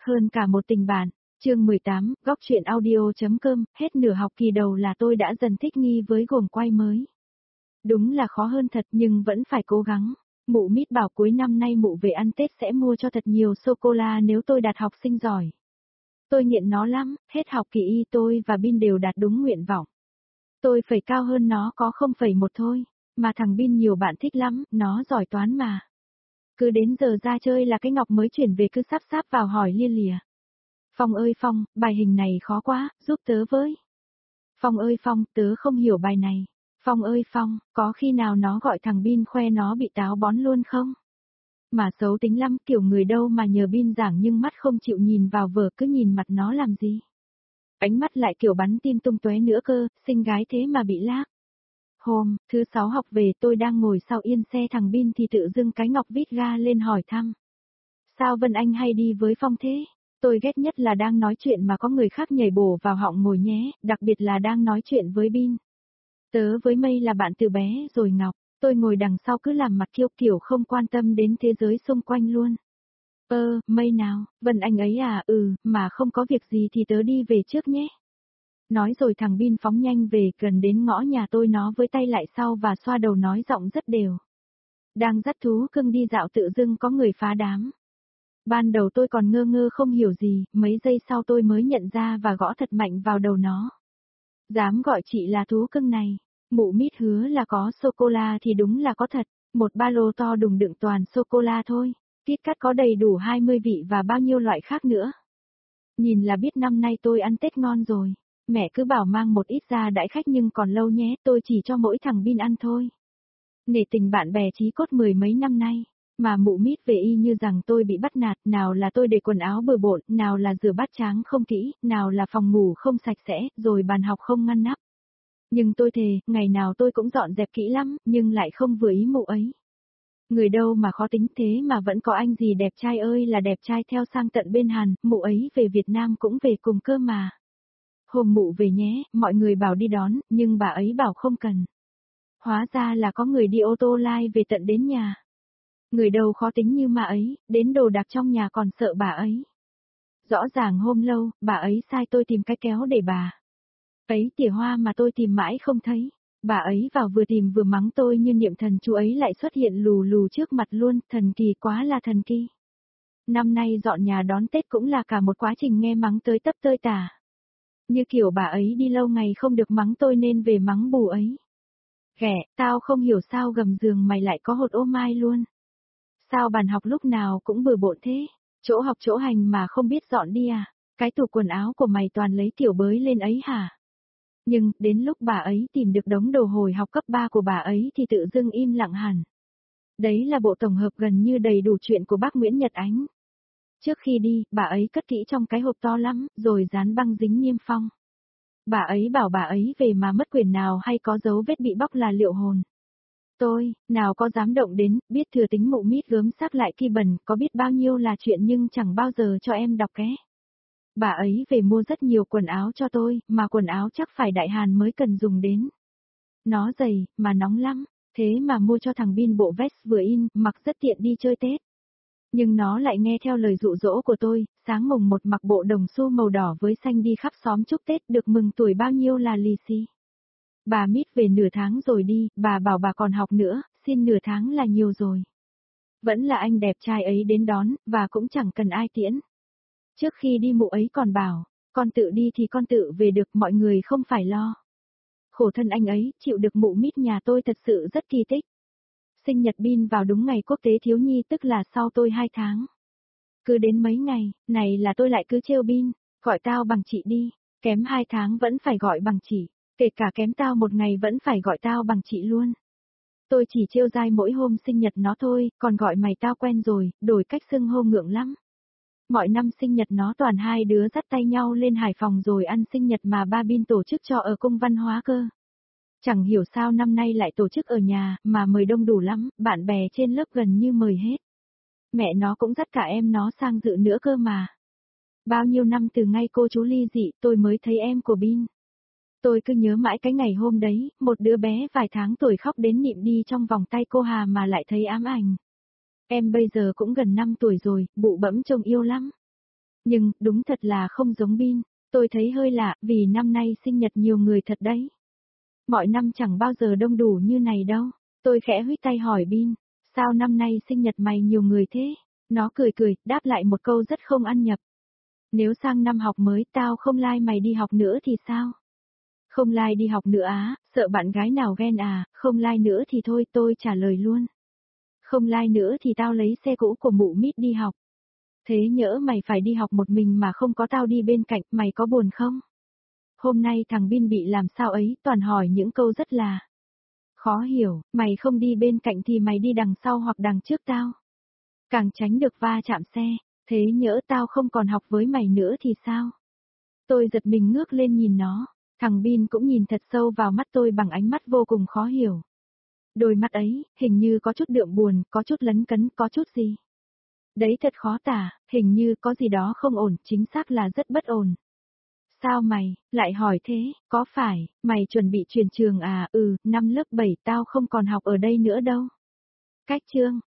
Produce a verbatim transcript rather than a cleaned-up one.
Hơn cả một tình bạn. Chương mười tám, góc truyện audio.com, hết nửa học kỳ đầu là tôi đã dần thích nghi với guồng quay mới. Đúng là khó hơn thật nhưng vẫn phải cố gắng. Mụ Mít bảo cuối năm nay mụ về ăn Tết sẽ mua cho thật nhiều sô-cô-la nếu tôi đạt học sinh giỏi. Tôi nghiện nó lắm, hết học kỳ y tôi và Bin đều đạt đúng nguyện vọng. Tôi phải cao hơn nó có không phẩy một thôi, mà thằng Bin nhiều bạn thích lắm, nó giỏi toán mà. Cứ đến giờ ra chơi là cái Ngọc mới chuyển về cứ sáp sáp vào hỏi lia lìa. Phong ơi Phong, bài hình này khó quá, giúp tớ với. Phong ơi Phong, tớ không hiểu bài này. Phong ơi Phong, có khi nào nó gọi thằng Bin khoe nó bị táo bón luôn không? Mà xấu tính lắm, kiểu người đâu mà nhờ Bin giảng nhưng mắt không chịu nhìn vào vở cứ nhìn mặt nó làm gì. Ánh mắt lại kiểu bắn tim tung tóe nữa cơ, xinh gái thế mà bị lác. Hôm, thứ sáu học về tôi đang ngồi sau yên xe thằng Bin thì tự dưng cái Ngọc vít ga lên hỏi thăm. Sao Vân Anh hay đi với Phong thế? Tôi ghét nhất là đang nói chuyện mà có người khác nhảy bổ vào họng ngồi nhé, đặc biệt là đang nói chuyện với Bin. Tớ với Mây là bạn từ bé rồi Ngọc, tôi ngồi đằng sau cứ làm mặt kiêu kiểu không quan tâm đến thế giới xung quanh luôn. Ơ, Mây nào, Vân Anh ấy à, ừ, mà không có việc gì thì tớ đi về trước nhé. Nói rồi thằng Bin phóng nhanh về gần đến ngõ nhà tôi nó với tay lại sau và xoa đầu nói giọng rất đều. Đang dắt thú cưng đi dạo tự dưng có người phá đám. Ban đầu tôi còn ngơ ngơ không hiểu gì, mấy giây sau tôi mới nhận ra và gõ thật mạnh vào đầu nó. Dám gọi chị là thú cưng này, Mụ Mít hứa là có sô-cô-la thì đúng là có thật, một ba lô to đùng đựng toàn sô-cô-la thôi, KitKat có đầy đủ hai mươi vị và bao nhiêu loại khác nữa. Nhìn là biết năm nay tôi ăn Tết ngon rồi, mẹ cứ bảo mang một ít ra đãi khách nhưng còn lâu nhé, tôi chỉ cho mỗi thằng Bin ăn thôi. Nể tình bạn bè chí cốt mười mấy năm nay. Mà Mụ Mít về y như rằng tôi bị bắt nạt, nào là tôi để quần áo bừa bộn, nào là rửa bát tráng không kỹ, nào là phòng ngủ không sạch sẽ, rồi bàn học không ngăn nắp. Nhưng tôi thề, ngày nào tôi cũng dọn dẹp kỹ lắm, nhưng lại không vừa ý mụ ấy. Người đâu mà khó tính thế mà vẫn có anh gì đẹp trai ơi là đẹp trai theo sang tận bên Hàn, mụ ấy về Việt Nam cũng về cùng cơ mà. Hôm mụ về nhé, mọi người bảo đi đón, nhưng bà ấy bảo không cần. Hóa ra là có người đi ô tô lai về tận đến nhà. Người đâu khó tính như mà ấy, đến đồ đạc trong nhà còn sợ bà ấy. Rõ ràng hôm lâu, bà ấy sai tôi tìm cái kéo để bà. Ấy tỉa hoa mà tôi tìm mãi không thấy. Bà ấy vào vừa tìm vừa mắng tôi như niệm thần chú ấy lại xuất hiện lù lù trước mặt luôn, thần kỳ quá là thần kỳ. Năm nay dọn nhà đón Tết cũng là cả một quá trình nghe mắng tới tấp tơi tả. Như kiểu bà ấy đi lâu ngày không được mắng tôi nên về mắng bù ấy. Ghẻ, tao không hiểu sao gầm giường mày lại có hột ô mai luôn. Sao bàn học lúc nào cũng bừa bộn thế, chỗ học chỗ hành mà không biết dọn đi à, cái tủ quần áo của mày toàn lấy tiểu bới lên ấy hả? Nhưng, đến lúc bà ấy tìm được đống đồ hồi học cấp ba của bà ấy thì tự dưng im lặng hẳn. Đấy là bộ tổng hợp gần như đầy đủ chuyện của bác Nguyễn Nhật Ánh. Trước khi đi, bà ấy cất kỹ trong cái hộp to lắm, rồi dán băng dính niêm phong. Bà ấy bảo bà ấy về mà mất quyền nào hay có dấu vết bị bóc là liệu hồn. Tôi, nào có dám động đến, biết thừa tính Mụ Mít gớm xác lại kỳ bẩn, có biết bao nhiêu là chuyện nhưng chẳng bao giờ cho em đọc ké. Bà ấy về mua rất nhiều quần áo cho tôi, mà quần áo chắc phải đại hàn mới cần dùng đến. Nó dày, mà nóng lắm, thế mà mua cho thằng Bin bộ vest vừa in, mặc rất tiện đi chơi Tết. Nhưng nó lại nghe theo lời dụ dỗ của tôi, sáng mùng một mặc bộ đồng xu màu đỏ với xanh đi khắp xóm chúc Tết được mừng tuổi bao nhiêu là lì xì. Bà Mít về nửa tháng rồi đi, bà bảo bà còn học nữa, xin nửa tháng là nhiều rồi. Vẫn là anh đẹp trai ấy đến đón, và cũng chẳng cần ai tiễn. Trước khi đi mụ ấy còn bảo, con tự đi thì con tự về được, mọi người không phải lo. Khổ thân anh ấy, chịu được Mụ Mít nhà tôi thật sự rất kỳ tích. Sinh nhật Bin vào đúng ngày quốc tế thiếu nhi tức là sau tôi hai tháng. Cứ đến mấy ngày, này là tôi lại cứ trêu Bin, gọi tao bằng chị đi, kém hai tháng vẫn phải gọi bằng chị. Kể cả kém tao một ngày vẫn phải gọi tao bằng chị luôn. Tôi chỉ trêu dai mỗi hôm sinh nhật nó thôi, còn gọi mày tao quen rồi, đổi cách xưng hô ngượng lắm. Mọi năm sinh nhật nó toàn hai đứa dắt tay nhau lên Hải Phòng rồi ăn sinh nhật mà ba Bin tổ chức cho ở cung văn hóa cơ. Chẳng hiểu sao năm nay lại tổ chức ở nhà, mà mời đông đủ lắm, bạn bè trên lớp gần như mời hết. Mẹ nó cũng dắt cả em nó sang dự nữa cơ mà. Bao nhiêu năm từ ngày cô chú ly dị tôi mới thấy em của Bin. Tôi cứ nhớ mãi cái ngày hôm đấy, một đứa bé vài tháng tuổi khóc đến nịm đi trong vòng tay cô Hà mà lại thấy ám ảnh. Em bây giờ cũng gần năm tuổi rồi, bụ bẫm trông yêu lắm. Nhưng, đúng thật là không giống Bin, tôi thấy hơi lạ, vì năm nay sinh nhật nhiều người thật đấy. Mọi năm chẳng bao giờ đông đủ như này đâu. Tôi khẽ huých tay hỏi Bin, sao năm nay sinh nhật mày nhiều người thế? Nó cười cười, đáp lại một câu rất không ăn nhập. Nếu sang năm học mới tao không lai like mày đi học nữa thì sao? Không lai like đi học nữa á, sợ bạn gái nào ghen à, không lai like nữa thì thôi tôi trả lời luôn. Không lai like nữa thì tao lấy xe cũ của mụ Mít đi học. Thế nhỡ mày phải đi học một mình mà không có tao đi bên cạnh, mày có buồn không? Hôm nay thằng Bin bị làm sao ấy, toàn hỏi những câu rất là khó hiểu, mày không đi bên cạnh thì mày đi đằng sau hoặc đằng trước tao. Càng tránh được va chạm xe, thế nhỡ tao không còn học với mày nữa thì sao? Tôi giật mình ngước lên nhìn nó, thằng Bin cũng nhìn thật sâu vào mắt tôi bằng ánh mắt vô cùng khó hiểu. Đôi mắt ấy, hình như có chút đượm buồn, có chút lấn cấn, có chút gì. Đấy thật khó tả, hình như có gì đó không ổn, chính xác là rất bất ổn. Sao mày, lại hỏi thế, có phải, mày chuẩn bị chuyển trường à, ừ, năm lớp bảy tao không còn học ở đây nữa đâu. Cách chương,